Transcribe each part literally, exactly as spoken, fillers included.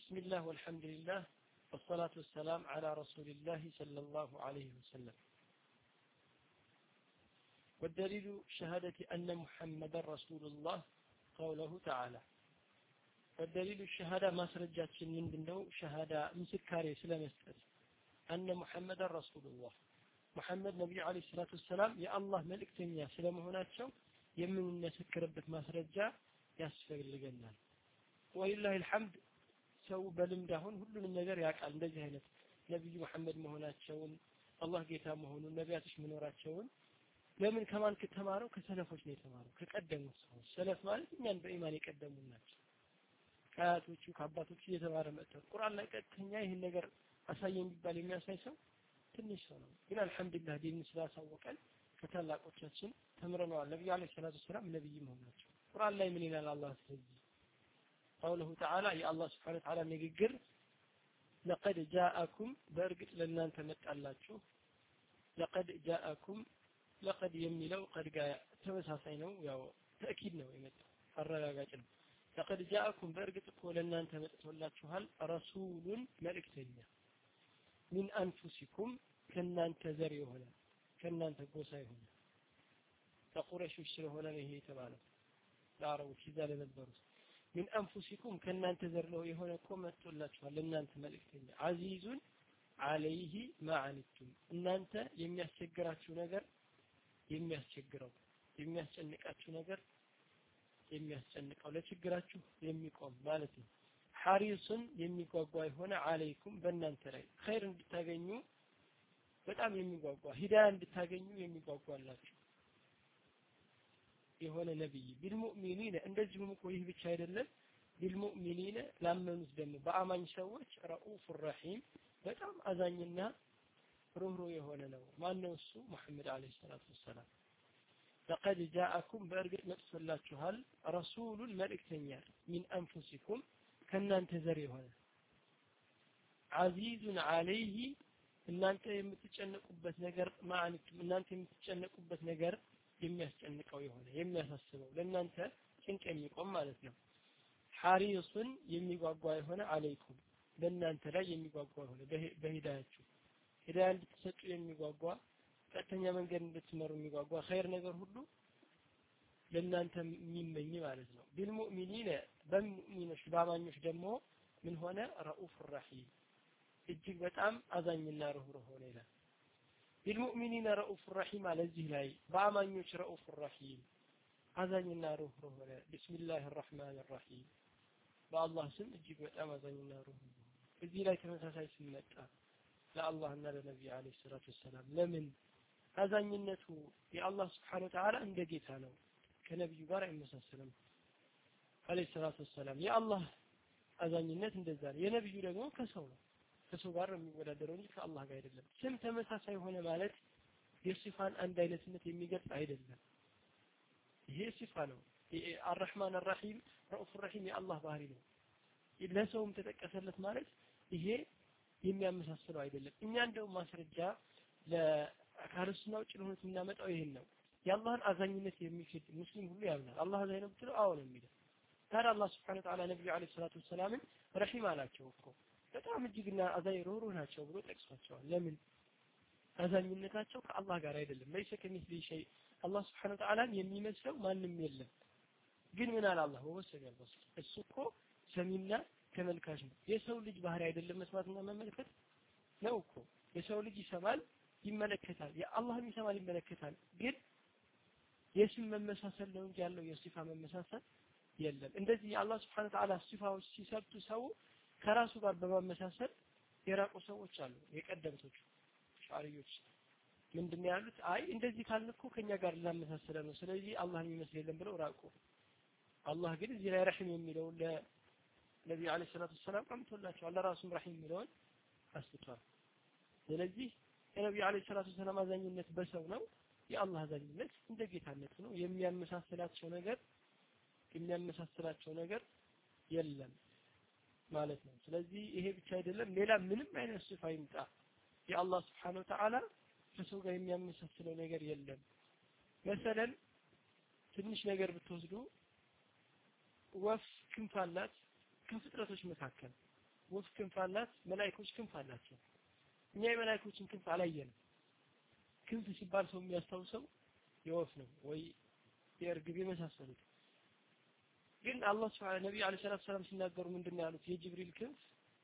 بسم الله والحمد لله والصلاة والسلام على رسول الله صلى الله عليه وسلم. والدليل شهادة أن محمد رسول الله قوله تعالى. والدليل الشهادة ما سرجات من دنو شهادة مسكاري سلامستر أن محمد رسول الله محمد نبي عليه الصلاة والسلام يا الله ملك تنيا سلام هناتشو يمن نسكربت ما سرجا يسفر لجنة ولله الحمد ሰው በልምድ አሁን ሁሉንም ነገር ያውቃል እንደዚህ አይነት ነብዩ መሐመድ መሆናቸውን አላህ ጌታ መሆኑን ነቢያቶች መኖራቸውን ለምን ከማን ከተማረው ከሰለፎች ነው የተማረው ከቀደሙት ሰዎች ሰለፍ ማለት እኛን በኢማን የቀደሙ ናቸው ከአያቶቹ ከአባቶቹ እየተማረ መጥተው ቁርአን ላይ ቀጥተኛ ይሄን ነገር አሳየን ቢባል የሚያሳይ ሰው ትንሽ ሰው ነው ግን አልহামዱሊላህ ዲን ስላሳወቀን ከታላቆቻችን ተምረናል ነብዩ አለይሂ ሰላቱ ሰላም ነብይ መሆናቸው ቁርአን ላይ ምን ይላል አላህ ስለዚህ قوله تعالى يا الله سبحانه وتعالى نيغير لقد جاءكم برغت لنان تمጣላችሁ لقد جاءكم لقد يميلو قد جاء ተመሳሳይ ነው ያው ተአኪድ ነው የመጣው አረጋጋጭ ነው لقد جاءكم برغت እኮ ለናን ተመጥቶላችኋል ረሱሉን መልእክተኛ من انفسكم ከናንተ ዘር የሆነ ከናንተ ጎሳ የሆነ ተቁረሾች ስለሆነ ነው ይሄ የተባለው ለአረቦች ይዛለ ነበሩ من انفسكم كنانت زرلو يهونه እኮ መጥቶላችኋል ለእናንተ መልእክተኛ አዚዙን አለይሂ ማአንቱም እናንተ የሚያስቸግራችሁ ነገር የሚያስቸግረው የሚያስጨንቃችሁ ነገር የሚያስጨንቀው ለችግራችሁ የሚቆም ማለት ነው ሐሪሱን የሚጓጓ የሆነ አለይኩም በእናንተ ላይ ኸይር እንድታገኙ በጣም የሚጓጓ ሂዳያ እንድታገኙ የሚጓጓላችሁ የሆነ ነብይ ቢልሙእሚኒን እንደዚሁም እኮ ይህ ብቻ አይደለም ቢልሙእሚኒን ላመኑት ደግሞ በአማኝ ሰዎች ረኡፍ ረሂም በጣም አዛኝና ሩህሩህ የሆነ ነው ማነው እሱ መሐመድ አለይሂ ሰላቱ ወሰላም لقد جاءكم በእርግጥ መጥቶላችኋል ረሱሉን መልእክተኛ من انفسكم ከናንተ ዘር የሆነ አዚዙን አለይሂ እናንተ የምትጨነቁበት ነገር ማአንት እናንተ የምትጨነቁበት ነገር የሚያስጨንቀው የሆነ የሚያሳስበው ለእናንተ ጭንቅ የሚቆም ማለት ነው ሐሪሱን የሚጓጓ የሆነ አለይኩም በእናንተ ላይ የሚጓጓ የሆነ በሂዳያችሁ ሂዳያ እንድትሰጡ የሚጓጓ ቀጥተኛ መንገድ እንድትመሩ የሚጓጓ ኸይር ነገር ሁሉ ለእናንተ የሚመኝ ማለት ነው ቢልሙእሚኒን በሙእሚኖች ባማኞች ደግሞ ምን ሆነ ረኡፍ ረሂም እጅግ በጣም አዛኝና ሩህሩህ ሆነ ይላል بالمؤمنين رؤوف رحيم على الزهلاي بأمانيوش رؤوف رحيم أذانينا روح روح بسم الله الرحمن الرحيم بالله سم اجيب وتأم أذانينا روح الزهلاي تمساساي سمتا لا الله نال النبي عليه الصلاة والسلام لمن أذانينته يا الله سبحانه وتعالى عند جيتانو كنبي بارع المسلم عليه الصلاة والسلام يا الله أذانينت عند الزال يا نبي يقولون كسونا ከሰው ጋር የሚወዳደረው እንጂ ከአላህ ጋር አይደለም ስም ተመሳሳይ ሆነ ማለት የሲፋን አንድ አይነትነት የሚገልጽ አይደለም ይሄ ሲፋ ነው الرحمن الرحيم رؤوف الرحيم የአላህ ባህሪ ነው ለሰውም ተጠቀሰለት ማለት ይሄ የሚያመሳስለው አይደለም እኛ እንደው ማስረጃ ለካርስና ውጭ ነው የምናመጣው ይሄን ነው የአላህን አዛኝነት የሚክድ ሙስሊም ሁሉ ያምናል አላህ አዛኝ ነው ብትለው አዎ ነው የሚለው ታዲያ አላህ Subhanahu Wa Ta'ala ነብዩ አለይሂ ሰላቱ ወሰላም ረሂም አላቸው እኮ በጣም እጅግና አዛኝ ሩህሩህ ናቸው ብሎ ጠቅሷቸዋል ለምን አዛኝነታቸው ከአላህ ጋር አይደለም ለይሰ ከሚስሊ ሸይ አላህ Subhanahu Wa Ta'ala የሚመስለው ማንም የለም ግን ምን አለ አላህ ወሰገል በስ እሱ እኮ ሰሚና ተመልካች ነው የሰው ልጅ ባህሪ አይደለም መስማትና መመልከት ነው እኮ የሰው ልጅ ይሰማል ይመለከታል የአላህም ይሰማል ይመለከታል ግን የስም መመሳሰል ነው እንጂ ያለው የሲፋ መመሳሰል የለም እንደዚህ የአላህ Subhanahu Wa Ta'ala ሲፋዎች ሲሰብቱ ሰው ከራሱ ጋር በማመሳሰል የራቁ ሰዎች አሉ የቀደምቶች ሻሪዮች ምንድነው ያሉት አይ እንደዚህ ካልንኮ ከኛ ጋር ላመሳሰለ ነው ስለዚህ አላህን ይመስል የለም ብለው ራቁ አላህ ግን እዚህ ላይ ረሂም የሚለው ለነብዩ አለይሂ ሰላቱ ሰላም ቀምቶላቸው አላህ ራሱም ረሂም የሚለውን አስተቷል ስለዚህ የነብዩ አለይሂ ሰላቱ ሰላም አዛኝነት በሰው ነው የአላህ አዛኝነት እንደ ጌታነት ነው የሚያመሳስላቸው ነገር የሚያመሳስላቸው ነገር የለም ማለት ነው ስለዚህ ይሄ ብቻ አይደለም ሌላ ምንም አይነት ሲፋ ይምጣ የአላህ Subhanahu Wa Ta'ala ከሰው ጋር የሚያመሳስለው ነገር የለም መሰለን ትንሽ ነገር ብትወስዱ ወፍ ክንፍ አላት ከፍጥረቶች መካከል ወፍ ክንፍ አላት መላእክቶች ክንፍ አላቸው እኛ የመላእክቶችን ክንፍ አላየንም ክንፍ ሲባል ሰው የሚያስታውሰው የወፍ ነው ወይ የእርግብ የመሳሰሉት ግን አላህ Subhanahu ነብዩ አለይሂ ሰላቱ ሰላም ሲናገሩ ምንድነው ያሉት የጅብሪል ክንፍ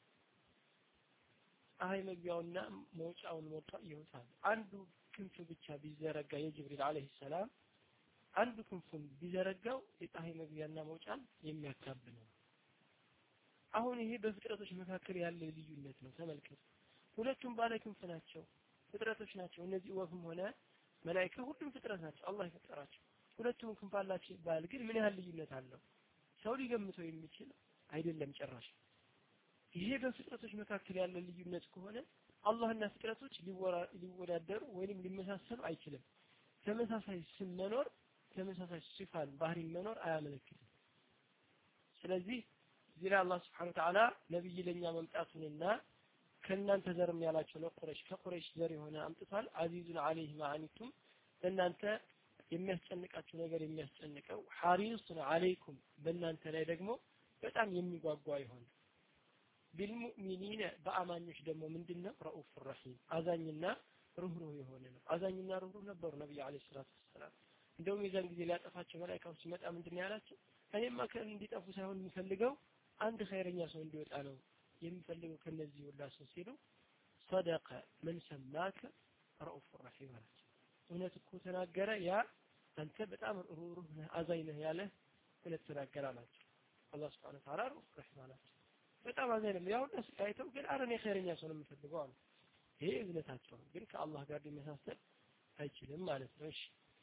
ፀሐይ መግቢያውና መውጫውን ሞልቶ ይወጣል አንዱ ክንፍ ብቻ ቢዘረጋ የጅብሪል አለይሂ ሰላም አንዱ ክንፉን ቢዘረጋው የፀሐይ መግቢያና መውጫን የሚያካብ ነው አሁን ይሄ በፍጥረቶች መካከል ያለ ልዩነት ነው ተመልከቱ ሁለቱም ባለ ክንፍ ናቸው ፍጥረቶች ናቸው እነዚህ ወፍም ሆነ መላእክት ሁሉም ፍጥረት ናቸው አላህ የፈጠራቸው ሁለቱም ክንፍ አላቸው ይባል ግን ምን ያህል ልዩነት አለው ሰው ሊገምተው የሚችል አይደለም ጭራሽ ይሄ በፍጥረቶች መካከል ያለ ልዩነት ከሆነ አላህና ፍጥረቶች ሊወዳደሩ ወይንም ሊመሳሰሉ አይችልም ተመሳሳይ ስም መኖር ተመሳሳይ ሲፋን ባህሪ መኖር አያመለክትም ስለዚህ ዚራ አላህ Subhanahu Wa Ta'ala ነብይ ለኛ መምጣቱንና ከናንተ ዘርም ያላቸው ለቁረሽ ከቁረሽ ዘር የሆነ አምጥቷል አዚዙን አለይሂ ማአኒቱም ለናንተ የሚያስጨንቃችሁ ነገር የሚያስጨንቀው ሐሪሱን አለይኩም በእናንተ ላይ ደግሞ በጣም የሚጓጓ ይሆን ቢልሙእሚኒነ በአማኞች ደግሞ ምንድነው ረኡፍ ረሂም አዛኝና ሩህሩህ የሆነ ነው አዛኝና ሩህሩህ ነበሩ ነብዩ አለይሂ ሰላቱ ወሰለም እንደውም የዛን ጊዜ ሊያጠፋቸው መላእክቶች ሲመጣ ምንድነው ያላቸው እኔማ ከን እንዲጠፉ ሳይሆን የሚፈልገው አንድ ኸይረኛ ሰው እንዲወጣ ነው የሚፈልገው ከነዚህ ሁላ ሰው ሲሉ صدق من سماك رؤوف رحيم እውነት እኮ ተናገረ ያ አንተ በጣም ሩህሩህ ነህ አዛኝ ነህ ያለ እውነት ተናገረ አላቸው አላህ Subhanahu Wa Ta'ala ሩህሩህ ረሂም አላቸው በጣም አዛኝ ነው ያው ደስ አይተው ግን አረ እኔ ኸይረኛ ሰው ነው የምፈልገው አሉ ይሄ እዝነታቸው ግን ከአላህ ጋር ሊመሳሰል አይችልም ማለት ነው እሺ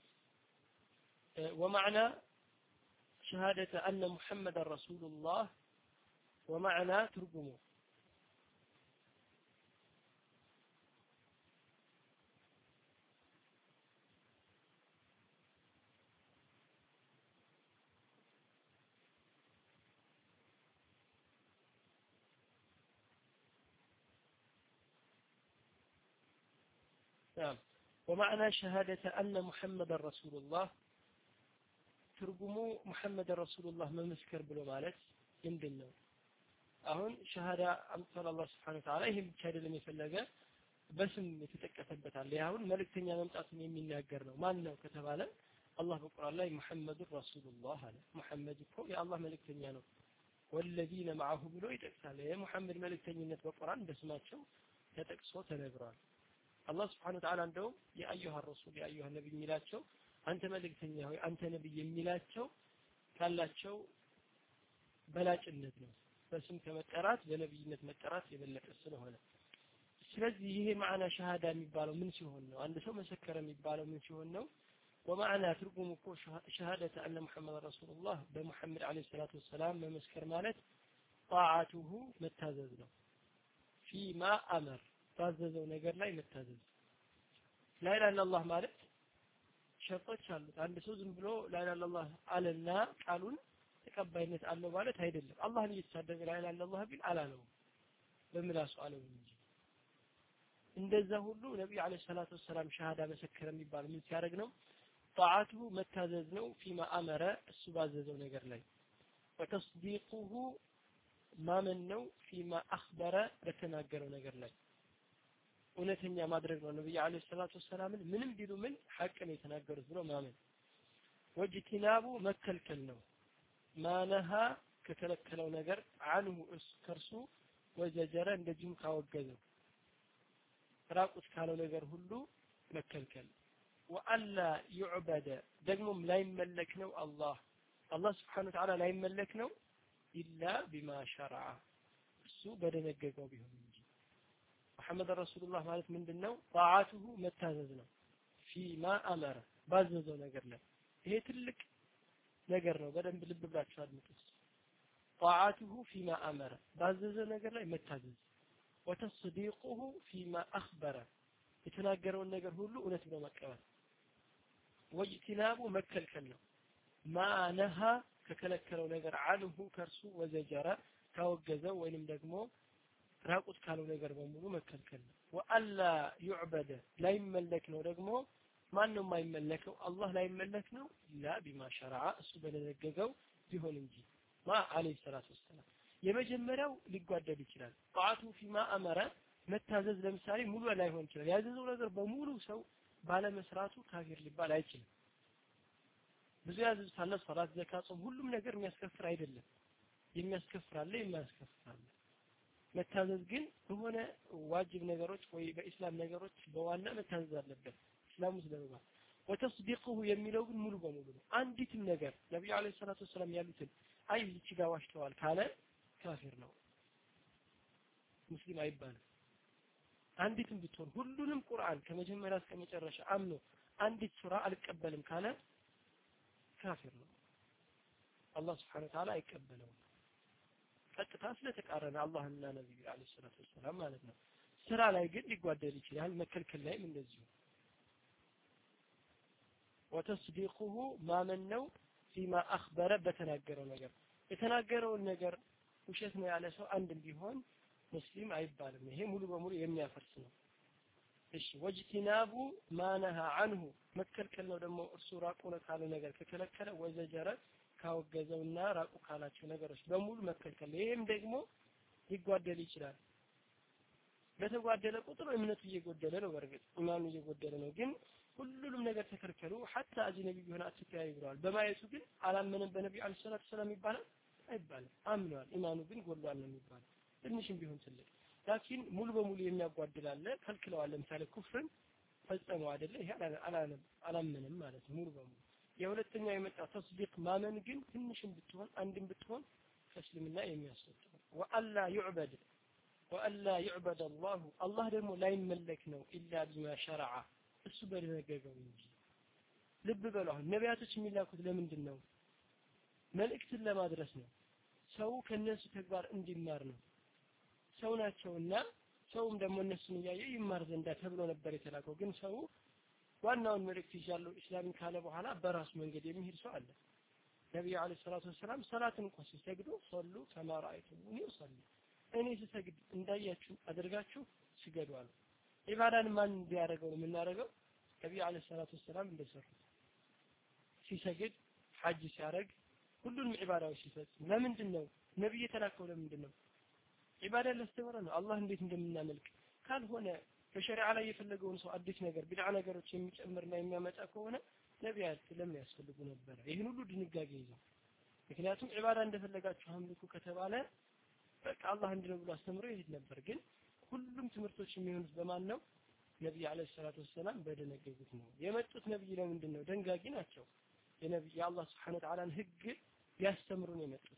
ومعنى شهادة أن محمد رسول الله ومعنى ترجمه نعم ومعنى شهادة أن محمد رسول الله ترجموا محمد رسول الله ممسكر بلو مالك يمدنه አሁን ሸሃዳ አምጥቷል አላህ Subhanahu Wa Ta'ala ይሄን ብቻ አይደለም የፈለገ በስም የተጠቀሰበታል ያሁን መልእክተኛ መምጣቱን የሚናገር ነው ማን ነው ከተባለ አላህ በቁርአን ላይ ሙሐመድ ረሱሉላህ አለ ሙሐመድ እኮ የአላህ መልእክተኛ ነው والذين معه ብሎ ይጠቅሳል የሙሐመድ መልእክተኝነት በቁርአን በስማቸው ተጠቅሶ ተነግሯል አላህ Subhanahu Wa Ta'ala እንደው የአዩሃ ረሱል የአዩሃ ነብይ የሚላቸው አንተ መልእክተኛ ሆይ አንተ ነብይ የሚላቸው ካላቸው በላጭነት ነው በስም ከመጠራት በነብይነት መጠራት የበለጠ ስለሆነ ስለዚህ ይሄ ማዕና ሸሃዳ የሚባለው ምን ሲሆን ነው አንድ ሰው መሰከረ የሚባለው ምን ሲሆን ነው ومعنى ትርጉሙ እኮ ሸሃደተ አነ ሙሐመድ ረሱሉላህ በሙሐመድ አለይሂ ሰላቱ ወሰላም መመስከር ማለት ጣዓቱሁ መታዘዝ ነው ፊማ አመር ታዘዘው ነገር ላይ መታዘዝ ላ ኢላሃ ኢላላህ ማለት ሸርጦች አሉት አንድ ሰው ዝም ብሎ ላ ኢላሃ ኢላላህ አለና ቃሉን ተቀባይነት አለው ማለት አይደለም አላህን እየተሳደበ ላ ኢላሃ ኢላላህ ቢል አላለው በምላሱ አለው እንጂ እንደዛ ሁሉ ነብዩ አለይሂ ሰላቱ ወሰላም ሸሃዳ መሰከረ የሚባል ምን ሲያደርግ ነው ጣዓቱ መታዘዝ ነው ፊማ አመረ እሱ ባዘዘው ነገር ላይ ወተስዲቁሁ ማመን ነው ፊማ አخبረ በተናገረው ነገር ላይ እውነተኛ ማድረግ ነው ነብዩ አለይሂ ሰላቱ ወሰላም ምንም ቢሉ ምን ሐቅ ነው የተናገሩት ብሎ ማመን ወጅቲናቡ መከልከል ነው ማነሃ ከተከለከለው ነገር አንሁ ከርሱ ወዘጀረ እንደዚህም ካወገዘው ራቁት ካለው ነገር ሁሉ መከልከል ወአላ ይዕበደ ደግሞም ላይመለክ ነው አላህ አላህ Subhanahu Wa Ta'ala ላይመለክ ነው ኢላ ቢማ ሸረዐ እሱ በደነገገው ቢሆን እንጂ መሐመድ ረሱሉላህ ማለት ምንድነው ጣዓቱሁ መታዘዝ ነው ፊማ አመረ ባዘዘው ነገር ላይ ይሄ ትልቅ ነገር ነው በደንብ ልብ ብላችሁ አድምጡት ጣዓቱሁ ፊማ አመረ ባዘዘው ነገር ላይ መታዘዝ ወተስዲቁሁ ፊማ አخبረ የተናገረውን ነገር ሁሉ እውነት ብሎ መቀበል ወጅቲናቡ መከልከል ነው ማነሃ ከከለከለው ነገር አንሁ ከርሱ ወዘጀረ ካወገዘው ወይንም ደግሞ ራቁት ካለው ነገር በሙሉ መከልከል ነው ወአላ ይዕበደ ላይመለክ ነው ደግሞ ማንንም አይመለከው አላህ ላይመለክ ነው ኢላ ቢማ ሸረዐ እሱ በደነገገው ቢሆን እንጂ ማ አለይሂ ሰላቱ ወሰላም የመጀመሪያው ሊጓደል ይችላል ጣዓቱ ፊማ አመረ መታዘዝ ለምሳሌ ሙሉ ላይሆን ይችላል ያዘዘው ነገር በሙሉ ሰው ባለመስራቱ ካፊር ሊባል አይችልም ብዙ ያዘዙት አለ ሶላት ዘካ ጾም ሁሉም ነገር የሚያስከፍር አይደለም የሚያስከፍር አለ የማያስከፍር አለ መታዘዝ ግን በሆነ ዋጅብ ነገሮች ወይ በእስላም ነገሮች በዋና መታዘዝ አለበት እስላም ስለባ ወተስዲቁሁ የሚለው ግን ሙሉ በሙሉ ነው አንዲትም ነገር ነብዩ አለይሂ ሰላቱ ወሰለም ያሉትን አይ እቺ ጋር ዋሽተዋል ካለ ካፊር ነው ሙስሊም አይባልም አንዲትም ብትሆን ሁሉንም ቁርአን ከመጀመሪያ እስከ መጨረሻ አምኖ አንዲት ሱራ አልቀበልም ካለ ካፊር ነው አላህ Subhanahu Wa Ta'ala አይቀበለውም ቀጥታ ስለተቃረነ አላህና ነብዩ አለይሂ ሰላቱ ወሰለም ማለት ነው ስራ ላይ ግን ሊጓደል ይችላል መከልከል ላይም እንደዚሁ ወተስዲቁሁ ማመን ነው فيما اخبረ በተናገረው ነገር የተናገረውን ነገር ውሸት ነው ያለ ሰው አንድም ቢሆን ሙስሊም አይባልም ይሄ ሙሉ በሙሉ የሚያፈርስ ነው እሺ ወጅቲናቡ ማነሃ عنه መከልከል ነው ደግሞ እርሱ ራቁ ነው ካለ ነገር ከከለከለ ወዘጀረ ካወገዘውና ራቁ ካላቸው ነገሮች በሙሉ መከልከል ይሄም ደግሞ ሊጓደል ይችላል በተጓደለ ቁጥር እምነቱ እየጎደለ ነው በርግጥ ኢማኑ እየጎደለ ነው ግን ሁሉንም ነገር ተከልከሉ حتى አጅነቢ ቢሆን አትተያይ ብለዋል በማየቱ ግን አላመነም በነብዩ አለይሂ ሰላቱ ሰላም ይባላል አይባልም አምኗል ኢማኑ ግን ጎድሏል ነው የሚባለው ትንሽም ቢሆን ትልቅ ላኪን ሙሉ በሙሉ የሚያጓድል አለ ከልክለዋል ለምሳሌ ኩፍርን ፈጸመው አይደለ ይሄ አላለም አላመነም ማለት ሙሉ በሙሉ የሁለተኛው የመጣው ተስዲቅ ማመን ግን ትንሽም ብትሆን አንድም ብትሆን ከእስልምና የሚያስወጣው ወአላ ይዕበድ ወአላ ይዕበድ الله الله ደግሞ ላይመለክ ነው ኢላ ቢማ ሸረዐ እሱ በደነገገው እንጂ ልብ በሉ አሁን ነቢያቶች የሚላኩት ለምንድን ነው መልእክትን ለማድረስ ነው ሰው ከነሱ ተግባር እንዲማር ነው ሰው ናቸውና ሰውም ደግሞ እነሱን ያየ ይማር ዘንዳ ተብሎ ነበር የተላከው ግን ሰው ዋናውን መልእክት ይያለው እስላምን ካለ በኋላ በራሱ መንገድ የሚሄድ ሰው አለ ነብዩ አለይሂ ሰላቱ ወሰለም ሰላትን እንኳን ሲሰግዱ ሶሉ ከማ ረአይቱኒ ኡሰሊ እኔ ሲሰግድ እንዳያችሁ አድርጋችሁ ስገዱ አሉ ኢባዳን ማን እንዲያደርገው የምናደርገው ነብዩ አለይሂ ሰላቱ ወሰለም እንደሰሩ ሲሰግድ ሐጅ ሲያደርግ ሁሉንም ኢባዳዎች ሲፈጽም ለምንድን ነው ነብዩ የተላከው ለምንድን ነው ኢባዳ ለስተመረ ነው አላህ እንዴት እንደምናመልክ ካልሆነ በሸሪዓ ላይ የፈለገውን ሰው አዲስ ነገር ቢድዓ ነገሮች የሚጨምርና የሚያመጣ ከሆነ ነብያት ለምን ያስፈልጉ ነበር ይሄን ሁሉ ድንጋጌ ይዘው ምክንያቱም ኢባዳ እንደፈለጋችሁ አምልኩ ከተባለ በቃ አላህ እንዲህ ነው ብሎ አስተምሮ ይሄድ ነበር ግን ሁሉም ትምህርቶች የሚሆኑት በማን ነው ነብዩ አለይሂ ሰላቱ ወሰለም በደነገጉት ነው የመጡት ነብዩ ለምንድን ነው ደንጋጊ ናቸው የነብዩ የአላህ Subhanahu Wa Ta'ala ህግ ያስተምሩ ነው የመጡት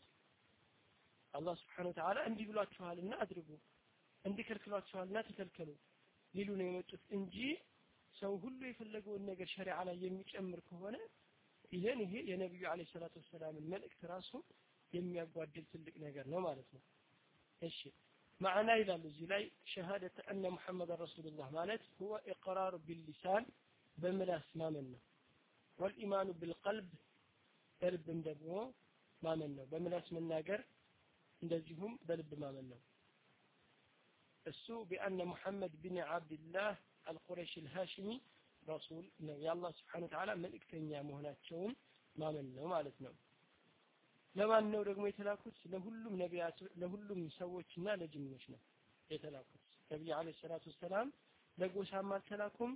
አላህ Subhanahu Wa Ta'ala እንዲህ ብሏችኋልና አድርጉ እንዲህ ከልክሏችኋልና ተከልከሉ ሊሉ ነው የመጡት እንጂ ሰው ሁሉ የፈለገውን ነገር ሸሪዓ ላይ የሚጨምር ከሆነ ይሄን ይሄ የነብዩ አለይሂ ሰላቱ ወሰለም መልእክት ራሱ የሚያጓድል ትልቅ ነገር ነው ማለት ነው እሺ ማዕና ይላል እዚህ ላይ ሸሃደተ አነ ሙሐመድ ረሱሉላህ ማለት هو اقرار باللسان በምላስ ማመን ነው والإيمان بالقلب በልብም ደግሞ ማመን ነው በምላስ መናገር እንደዚሁም በልብ ማመን ነው እሱ بأن محمد بن عبد الله القريشي الهاشمي رسول ነው የአላህ Subhanahu Wa Ta'ala መልእክተኛ መሆናቸውን ማመን ነው ማለት ነው ለማን ነው ደግሞ የተላኩት ለሁሉም ነቢያት ለሁሉም ሰዎችና ለጅኖች ነው የተላኩት ነብዩ አለይሂ ሰላቱ ሰላም ለጎሳም አልተላኩም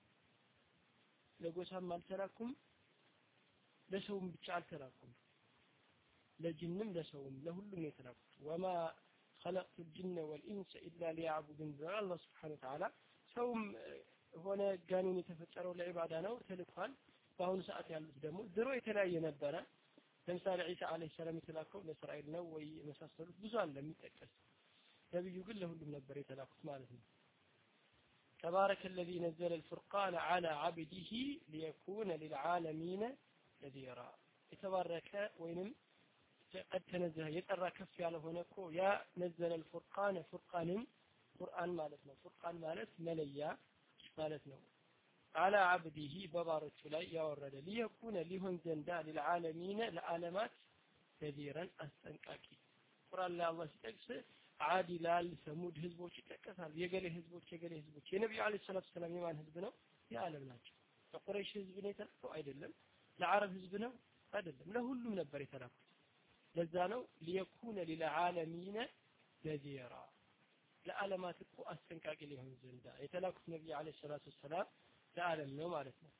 ለጎሳም አልተላኩም ለሰውም ብቻ አልተላኩም ለጅንም ለሰውም ለሁሉም የተላኩት ወማ خلقت الجن والانس الا ليعبدون الله سبحانه وتعالى ሰውም ሆነ ጋኔን የተፈጠረው ለዒባዳ ነው ተልኳል በአሁኑ ሰዓት ያሉት ደግሞ ድሮ የተለያየ ነበረ ለምሳሌ ኢሳ አለይሂ ሰላም የተላከው ለእስራኤል ነው ወይ መሳሰሉት ብዙ አለ የሚጠቀስ ነብዩ ግን ለሁሉም ነበር የተላኩት ማለት ነው تبارك الذي نزل الفرقان على عبده ليكون للعالمين نذيرا يتبارك وينم قد تنزه يترى كف ያለ ሆነ እኮ ያ نزل الفرقان فرقان ቁርአን ማለት ነው ቁርአን ማለት መለያ ማለት ነው على عبده በባሮቹ ላይ ያወረደ ليكون ሊሆን ዘንዳ للعالمين ለዓለማት ነذيرا አስጠንቃቂ ቁርአን ላይ አላህ ሲጠቅስ ዓድ ይላል ሰሙድ ህዝቦች ይጠቀሳል የገሌ ህዝቦች የገሌ ህዝቦች የነብዩ አለይሂ ሰላቱ ሰላም የማን ህዝብ ነው የዓለም ናቸው ለቁረይሽ ህዝብ ነው የተላከው አይደለም ለአረብ ህዝብ ነው አይደለም ለሁሉም ነበር የተላከው ለዛ ነው ሊየኩነ ሊልዓለሚነ ነዚራ ለዓለማት እኮ አስጠንቃቂ ሊሆን ዘንዳ የተላኩት ነብዩ አለይሂ ሰላቱ ወሰላም ለዓለም ነው ማለት ነው።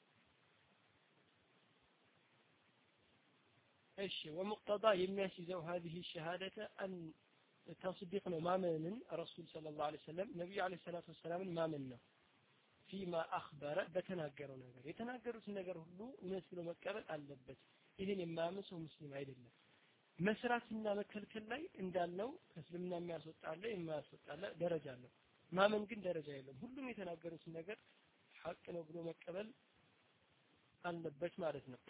እሺ ወሙቅተዳ የሚያስይዘው هذه الشهادة أن تصديق ነው ማመንን ረሱል ሰለላሁ ዐለይሂ ወሰለም ነብዩ አለይሂ ሰላቱ ወሰላምን ማመን ነው። ፊማ አኽበረ በተናገረው ነገር የተናገሩትን ነገር ሁሉ እውነት ብሎ መቀበል አለበት። ይህን የማያምን ሰው ሙስሊም አይደለም። መስራትና መከልከል ላይ እንዳልነው ከእስልምና የሚያስወጣ አለ የማያስወጣ አለ ደረጃ አለው። ማመን ግን ደረጃ የለም። ሁሉም የተናገሩትን ነገር ሐቅ ነው ብሎ መቀበል አለበት ማለት ነው።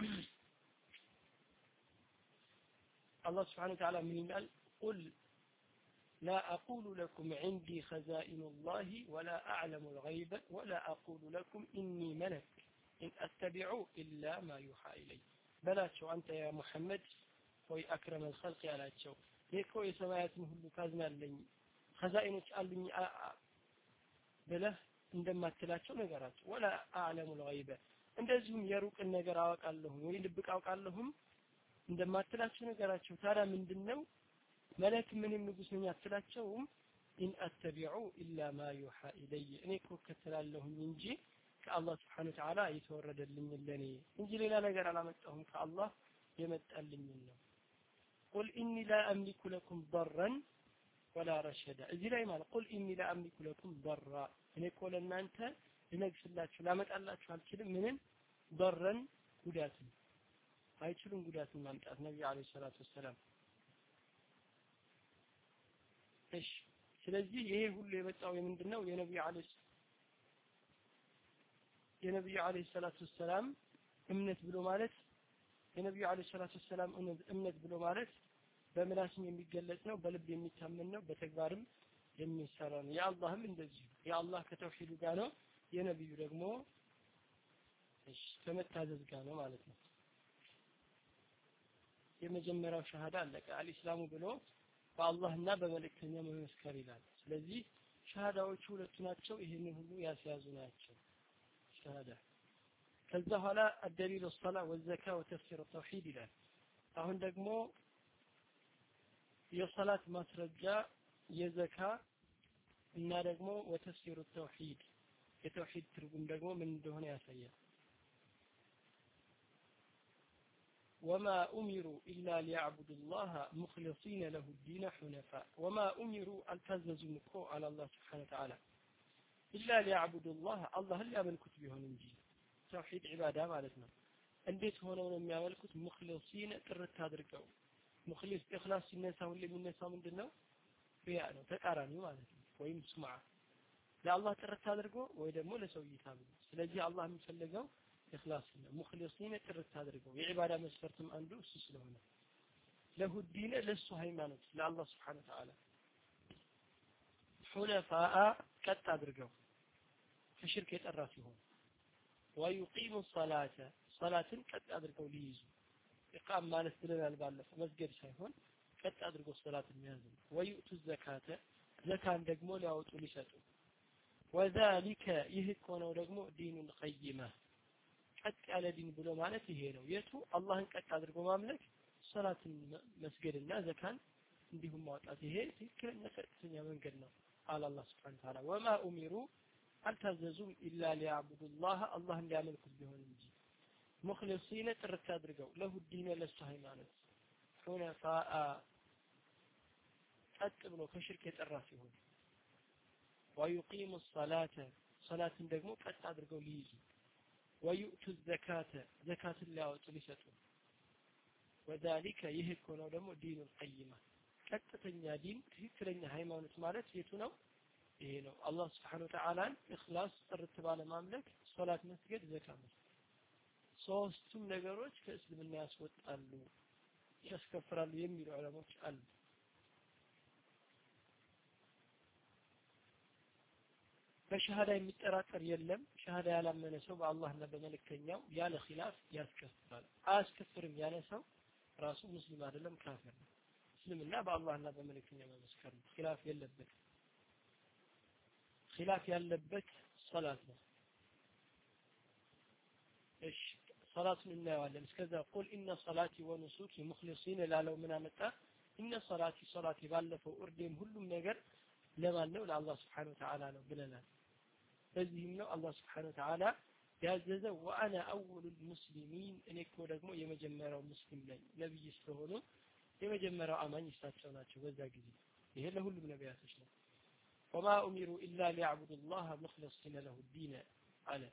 አላህ Subhanahu Wa Ta'ala ምን ይላል? ቁል لا أقول لكم عندي خزائن الله ولا أعلم الغيب ولا أقول لكم إني ملك إن أتبع إلا ما يوحى إلي بلاتشو أنت يا محمد ወይ አክረመ الخلق ያላቸው የኮ የሰማያትን ሁሉ ካዝናለኝ خزائنዎች አሉኝ ብለህ እንደማትላቸው ነገራቸው ወላ አዕለሙ الغيب እንደዚሁም የሩቅን ነገር አውቃለሁ ወይ ልብቅ አውቃለሁም እንደማትላቸው ነገራቸው። ታዲያ ምንድነው መለክ ምንም ንጉስ ነኝ አትላቸውም? ኢን አተቢዑ ኢላ ማ ዩሃ ኢለይ እኔ እኮ እከተላለሁኝ እንጂ ከአላህ Subhanahu Wa Ta'ala የተወረደልኝ ለኔ እንጂ ሌላ ነገር አላመጣሁም ከአላህ የመጣልኝ ነው። ቁል ኢኒ ላ አምሊኩ ለኩም ضرا ولا رشدا እዚህ ላይ ማለት ቁል ኢኒ ላ አምሊኩ ለኩም ضرا እኔ እኮ ለእናንተ ልነግስላችሁ ላመጣላችሁ አልችልም ምንም ضرا ጉዳትን አይችሉም ጉዳትን ማምጣት ነብዩ አለይሂ ሰላቱ ወሰላም። እሺ ስለዚህ ይሄ ሁሉ የመጣው የምንድነው የነብዩ አለይሂ የነብዩ አለይሂ ሰላቱ ወሰላም እምነት ብሎ ማለት የነብዩ አለይሂ ሰላቱ ወሰላም እምነት ብሎ ማለት በምላስም የሚገለጽ ነው በልብ የሚታመን ነው በተግባርም የሚሰራ ነው። የአላህም እንደዚህ የአላህ ከተውሂዱ ጋር ነው የነብዩ ደግሞ እሺ ከመታዘዝ ጋር ነው ማለት ነው። የመጀመሪያው ሸሃዳ አለቀ አልኢስላሙ ብሎ በአላህና በመልእክተኛው መመስከር ይላል። ስለዚህ ሸሃዳዎቹ ሁለቱ ናቸው። ይሄንን ሁሉ ያስያዙ ናቸው ሸሃዳ። ከዛ በኋላ الدليل الصلاة والزكاة وتفسير التوحيد ይላል። አሁን ደግሞ የሶላት ማስረጃ የዘካ እና ደግሞ وتفسير التوحيد የተውሂድ ትርጉም ደግሞ ምን እንደሆነ ያሳያል። وما أمروا إلا ليعبدوا الله مخلصين له الدين حنفاء وما أمروا التزموا على الله سبحانه وتعالى إلا ليعبدوا الله الله اللي يملكت بهم እንጂ ተውሂድ ዒባዳ ማለት ነው። እንዴት ሆነው ነው የሚያመልኩት? ሙኽሊሲን ጥርት አድርገው ሙኽሊስ ኢኽላስ ሲነሳው ለሚነሳው ምንድነው? ሪያ ነው ተቃራኒው ማለት ነው። ወይም ሱምዓ ለአላህ ጥርት አድርጎ ወይ ደግሞ ለሰው እይታ ብሎ። ስለዚህ አላህ የሚፈልገው ኢኽላስ ነው። ሙኽሊሲን ጥርት አድርገው የዒባዳ መስፈርትም አንዱ እሱ ስለሆነ ለሁ ዲን ለሱ ሃይማኖት ለአላህ Subhanahu Wa Ta'ala ሁነፋአ ቀጥ አድርገው ከሽርክ የጠራ ሲሆን ويقيم الصلاة صلاة قد أدركوا ليزو إقام ማለት ብለናል ባለፈው መስገድ ሳይሆን ቀጥ አድርገው ሶላት የሚያዝኑ ويؤتوا الزكاة ዘካን ደግሞ ሊያወጡ ሊሰጡ وذلك ይህ ነው ደግሞ ዲኑ القيمة ቀጥ ያለ ዲን ብሎ ማለት ይሄ ነው። የቱ አላህን ቀጥ አድርጎ ማምለክ ሶላትን መስገድና ዘካን እንዲሁም ማውጣት ይሄ ትክክለኛ ቀጥተኛ መንገድ ነው አለ አላህ Subhanahu Wa Ta'ala وما أمروا አልታዘዙም ኢላ ሊያዕቡዱላህ አላህን ሊያመልኩት ቢሆን እንጂ ሙኽሊሲን ጥርት አድርገው ለሁ ዲን ለሱ ሃይማኖት ሁነፋአ ቀጥ ብሎ ከሽርክ የጠራ ሲሆን ወዩቂሙ الصلاة ሶላትን ደግሞ ቀጥ አድርገው ሊይዙ ويؤتوا الزكاة ዘካትን ሊያወጡ ሊሰጡ وذلك ይህ ነው ደግሞ ዲኑ القيمة ቀጥተኛ ዲን ትክክለኛ ሃይማኖት ማለት የቱ ነው? ይሄ ነው አላህ Subhanahu Wa Ta'ala ኢኽላስ ጥርት ባለ ማምለክ ሶላት መስገድ ዘካ መስጠት ሶስቱም ነገሮች ከእስልምና ያስወጣሉ ያስከፍራሉ የሚሉ ዑለሞች አሉ። በሸሃዳ የሚጠራጠር የለም። ሸሃዳ ያላመነ ሰው በአላህና በመልእክተኛው ያለ ኺላፍ ያስከፍራል። አያስከፍርም ያለ ሰው ራሱ ሙስሊም አይደለም ካፊር ነው። እስልምና በአላህና በመልእክተኛው መመስከር ነው። ኺላፍ የለበት ኺላፍ ያለበት ሶላት ነው። እሺ ሶላቱን እናየዋለን እስከዛ ቁል ኢነ ሶላቲ ወኑሱኪ ሙኽሊሲን ላለው ምን አመጣ ኢነ ሶላቲ ሶላቲ ባለፈው እርዴም ሁሉም ነገር ለማን ነው ለአላህ Subhanahu Wa Ta'ala ነው ብለናል በዚህም ነው አላህ Subhanahu Wa Ta'ala ያዘዘው ወአና አወሉል ሙስሊሚን እኔ እኮ ደግሞ የመጀመሪያው ሙስሊም ነኝ ነብይ ስለሆኑ የመጀመሪያው አማኝ እሳቸው ናቸው በዛ ጊዜ ይሄ ለሁሉም ነቢያቶች ነው وما أمروا إلا ليعبدوا الله مخلصين له الدين على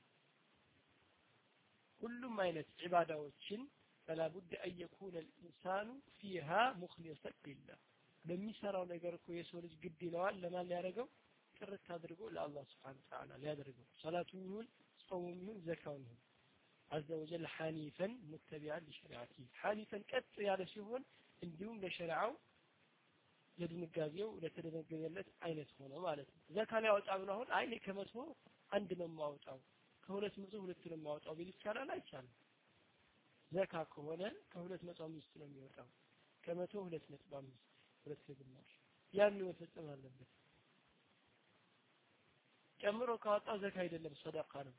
كل ما ينت عباداتين فلا بد أن يكون الإنسان فيها مخلصا لله በሚሰራው ነገር እኮ የሰው ልጅ ግድ ይለዋል ለማን ሊያደርገው ጥርት አድርጎ ለአላህ Subhanahu Wa Ta'ala ሊያደርገው ሶላቱን ይሁን ጾሙን ይሁን ዘካውን ይሁን عز وجل حنيفا متبعا لشريعته حنيفا ቀጥ ያለ ሲሆን እንዲሁም ለሸሪዓው ለድንጋጌው ለተደነገገለት አይነት ሆኖ ማለት ነው ዘካ ላይ አውጣ ብሎ አሁን አይኔ ከመቶ አንድ ነው ማውጣው ከሁለት መቶ ሁለት ነው ማውጣው ቢል ይቻላል አይቻልም ዘካ ከሆነ ከሁለት መቶ አምስት ነው የሚወጣው ከመቶ ሁለት ነጥብ አምስት ሁለት ግማሽ ያን መፈጸም አለበት ጨምሮ ካወጣ ዘካ አይደለም ሰደቃ ነው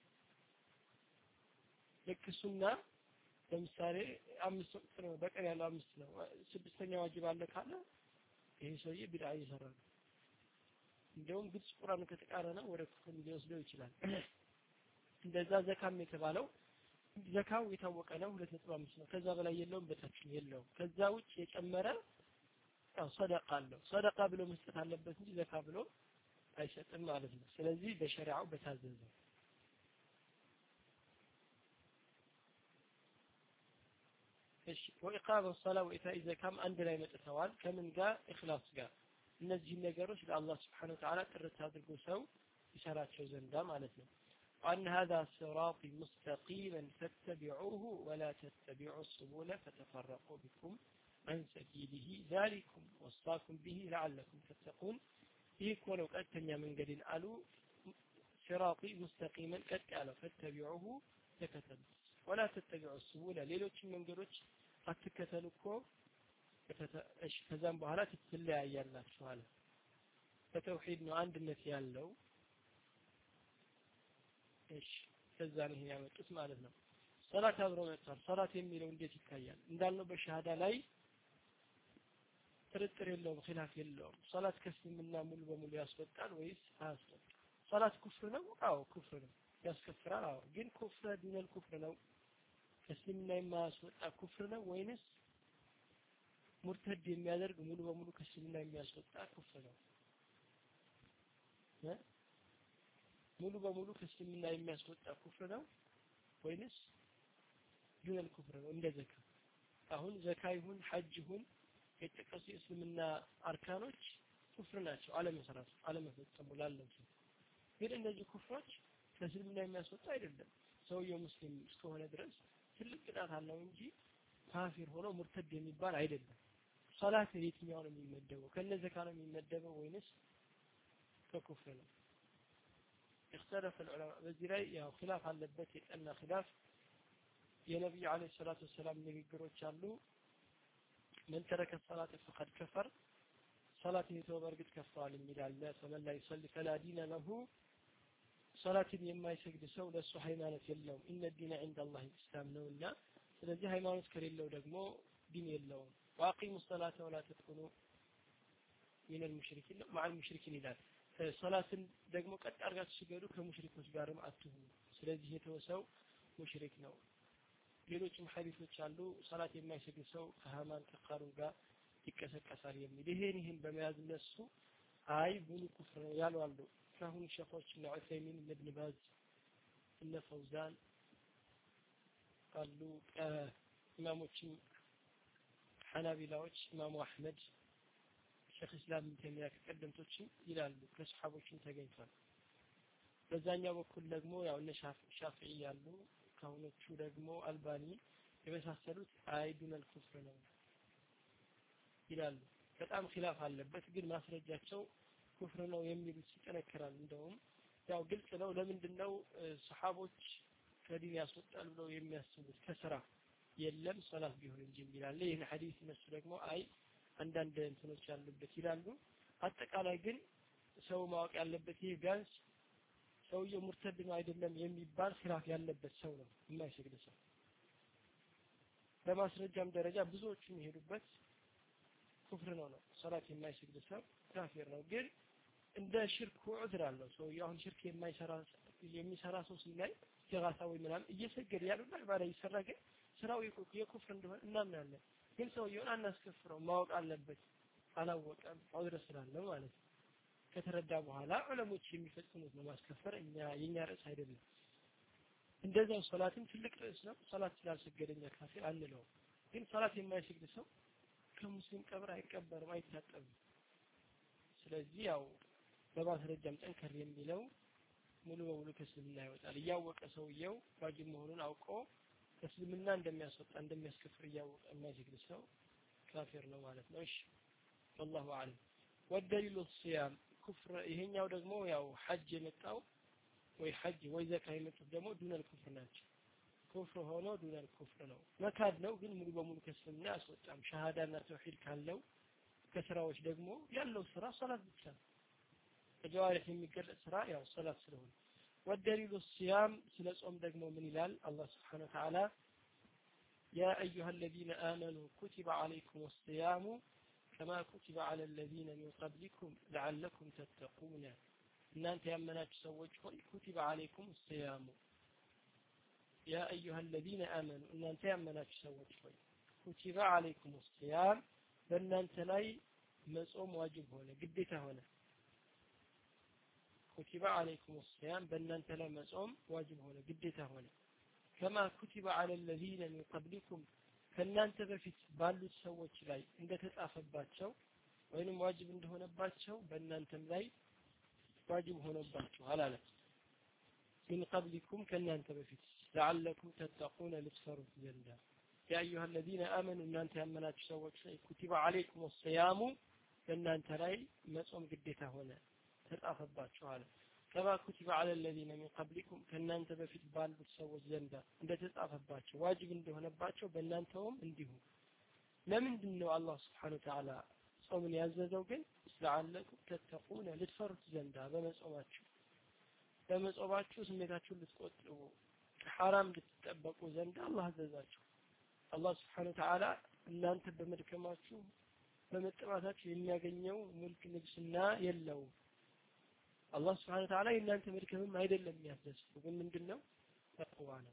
ለክሱና ለምሳሌ አምስት ነው በቀን ያለው አምስት ነው ስድስተኛ ዋጅብ አለ ካለ ይሄ ሰውዬ ቢድዓ ይሰራል እንደውም ግልጽ ቁርአን ከተቃረነ ወደ ክፍል ሊወስደው ይችላል እንደዛ ዘካም የተባለው ዘካው የታወቀ ነው ሁለት ነጥብ አምስት ነው ከዛ በላይ የለውም በታች የለውም ከዛ ውጭ የጨመረ ያው ሰደቃ አለው ሰደቃ ብሎ መስጠት አለበት እንጂ ዘካ ብሎ አይሰጥም ማለት ነው ስለዚህ በሸሪዓው በታዘዘው እሺ ወኢቃመ الصلاه وإيتاء الزكاه አንድ ላይ መጥተዋል ከምን ጋር ኢኽላስ ጋር እነዚህ ነገሮች ለአላህ Subhanahu Wa Ta'ala ጥርት አድርጎ ሰው ይሰራቸው ዘንዳ ማለት ነው أن هذا صراط مستقيما فاتبعوه ولا تتبعوا السبل فتفرق بكم عن سبيله ذلكم وصاكم به لعلكم تتقون يكون قدتኛ መንገድን አሉ صراط مستقيما ቀጥ ያለው فاتبعوه ተከተሉ ولا تتبعوا السبل ሌሎችን መንገዶች አትከተሉ እኮ እሺ ከዛም በኋላ ትለያያላችሁ አለ በተውሂድ ነው አንድነት ያለው እሺ ከዛ ነው ያመጡት ማለት ነው ሶላት አብሮ መጥቷል ሶላት የሚለው እንዴት ይታያል እንዳልነው በሸሃዳ ላይ ጥርጥር የለውም ኺላፍ የለውም ሶላት ከስልምና ሙሉ በሙሉ ያስወጣል ወይስ አያስወጣም ሶላት ኩፍር ነው አዎ ኩፍር ነው ያስከፍራል አዎ ግን ኩፍር ዲነል ኩፍር ነው ከስልምና የማያስወጣ ኩፍር ነው ወይንስ ሙርተድ የሚያደርግ ሙሉ በሙሉ ከስልምና የሚያስወጣ ኩፍር ነው እ ሙሉ በሙሉ ከስልምና የሚያስወጣ ኩፍር ነው ወይንስ ዲነል ኩፍር ነው እንደ ዘካ አሁን ዘካ ይሁን ሐጅ ይሁን የተቀሱ እስልምና አርካኖች ኩፍር ናቸው አለመሰራት አለመፈጸሙ ላለው ግን እነዚህ ኩፍሮች ከእስልምና የሚያስወጣ አይደለም ሰውየው ሙስሊም እስከሆነ ድረስ ትልቅ ቅጣት አለው እንጂ ካፊር ሆኖ ሙርተድ የሚባል አይደለም ሶላት የትኛው ነው የሚመደበው ከነዚህ ዘካ ነው የሚመደበው ወይንስ ከኩፍር ነው اختلف العلماء በዚህ ላይ ያው ኺላፍ አለበት የጠና ኺላፍ የነብዩ አለይሂ ሰላቱ ወሰለም ንግግሮች አሉ من ترك الصلاة فقد كفر صلاة يتوب برقد كفر الميلاد فمن لا يصلي فلا دين له صلاة يما يسجد سو لسو ሃይማኖት የለውም إن الدين عند الله الإسلام ነውና ስለዚህ ሃይማኖት ከሌለው ደግሞ ዲን የለውም واقيموا الصلاة ولا تكونوا من المشركين مع المشركين ይላል ሶላትን ደግሞ ቀጥ አድርጋችሁ ሲገዱ ከሙሽሪኮች ጋርም አትሁኑ ስለዚህ የተወሰው ሙሽሪክ ነው ሌሎችም ሐዲሶች አሉ ሶላት የማይሰግድ ሰው ከሃማን ከቃሩን ጋር ይቀሰቀሳል የሚል ይሄን ይሄን በመያዝ ነሱ አይ ሙሉ ኩፍር ነው ያሉ አሉ ካሁን ሸኾች እና ዑሰይሚን ኢብኑ ባዝ እነ ፈውዛን አሉ ኢማሞችም ሐናቢላዎች ኢማሙ አህመድ ሼክ እስላም ተሚያ ከቀደምቶችም ይላሉ ከሱሐቦችም ተገኝቷል በዛኛው በኩል ደግሞ ያው እነ ሻፊዒ ያሉ ካሁኖቹ ደግሞ አልባኒ የመሳሰሉት አይዱነል ኩፍር ነው ይላሉ በጣም ኺላፍ አለበት ግን ማስረጃቸው ኩፍር ነው የሚሉት ይጠነከራል እንደውም ያው ግልጽ ነው ለምንድነው ሱሐቦች ከዲን ያስወጣሉ ብለው የሚያስቡት ከስራ የለም ሶላት ቢሆን እንጂ ይላል ይሄን ሐዲስ እነሱ ደግሞ አይ አንዳንድ እንትኖች ያሉበት ይላሉ አጠቃላይ ግን ሰው ማወቅ ያለበት ይሄ ቢያንስ ሰውየው ሙርተድ ነው አይደለም የሚባል ኺላፍ ያለበት ሰው ነው የማይሰግድ ሰው። በማስረጃም ደረጃ ብዙዎቹ የሚሄዱበት ኩፍር ነው ነው ሶላት የማይሰግድ ሰው ካፊር ነው። ግን እንደ ሽርክ ዑድር አለው ሰውየው አሁን ሽርክ የማይሰራ የሚሰራ ሰው ሲላይ ሲጋሳ ወይ ምናምን እየሰገደ ያሉና ባላ ይሰራ ግን ስራው የኩፍር እንደሆነ እናምናለን። ግን ሰውየውን አናስከፍረው ማወቅ አለበት። አላወቀም ዑድር ስላለው ማለት ነው። ከተረዳ በኋላ ዑለሞች የሚፈጽሙት ነው ማስከፈር እኛ የኛ ርዕስ አይደለም። እንደዛው ሶላትም ትልቅ ርዕስ ነው። ሶላት ስላልሰገደኛ ካፊር አንለው። ግን ሶላት የማይሰግድ ሰው ከሙስሊም ቀብር አይቀበርም አይታጠብም። ስለዚህ ያው በማስረጃም ጠንከር የሚለው ሙሉ በሙሉ ከእስልምና ይወጣል። እያወቀ ሰውየው ዋጅብ መሆኑን አውቆ ከእስልምና እንደሚያስወጣ እንደሚያስከፍር እያወቀ የማይሰግድ ሰው ካፊር ነው ማለት ነው። እሺ والله اعلم والدليل الصيام كفر ይሄኛው ደግሞ ያው ሐጅ የመጣው ወይ ሐጅ ወይ ዘካ የመጡት ደግሞ ዱነል ኩፍር ናቸው። ኩፍር ሆኖ ዱነል ኩፍር ነው። መካድ ነው ግን ሙሉ በሙሉ ከእስልምና አስወጣም። ሸሃዳና ተውሂድ ካለው ከስራዎች ደግሞ ያለው ስራ ሶላት ብቻ ነው። በጀዋሪህ የሚገለጽ ስራ ያው ሶላት ስለሆነ والدليل الصيام ስለ ጾም ደግሞ ምን ይላል አላህ Subhanahu Wa Ta'ala يا أيها الذين آمنوا كتب عليكم الصيام كما كتب على الذين من قبلكم لعلكم تتقون እናንተ ያመናችሁ ሰዎች ሆይ كتب عليكم الصيام يا أيها الذين آمنوا እናንተ ያመናችሁ ሰዎች ሆይ كتب عليكم الصيام በእናንተ ላይ መጾም ዋጅብ ሆነ ግዴታ ሆነ። كتب عليكم الصيام በእናንተ ላይ መጾም ዋጅብ ሆነ ግዴታ ሆነ። كما كتب على الذين من قبلكم ከእናንተ በፊት ባሉት ሰዎች ላይ እንደተጻፈባቸው ወይንም ዋጅብ እንደሆነባቸው በእናንተም ላይ ዋጅብ ሆኖባችኋል አለ። من قبلكم ከእናንተ በፊት لعلكم تتقون ልትፈሩት ዘንዳ يا أيها الذين آمنوا እናንተ ያመናችሁ ሰዎች ላይ كتب عليكم الصيام በእናንተ ላይ መጾም ግዴታ ሆነ ተጻፈባችኋል። كما كتب على الذين من قبلكم ከእናንተ በፊት ባሉት ሰዎች ዘንዳ እንደተጻፈባቸው ዋጅብ እንደሆነባቸው በእናንተውም እንዲሁ። ለምንድን ነው አላህ Subhanahu Wa Ta'ala ጾምን ያዘዘው? ግን لعلكم تتقون ልትፈሩት ዘንዳ በመጾማችሁ በመጾማችሁ ስሜታችሁን ልትቆጥቡ ከሐራም ልትጠበቁ ዘንዳ አላህ አዘዛችሁ። አላህ Subhanahu Wa Ta'ala እናንተ በመድከማችሁ በመጠማታችሁ የሚያገኘው ሙልክ ንግስና የለውም። አላህ Subhanahu Wa Ta'ala እናንተ መድከምም አይደለም የሚያስደስተው ግን ምንድነው ተቅዋ ነው።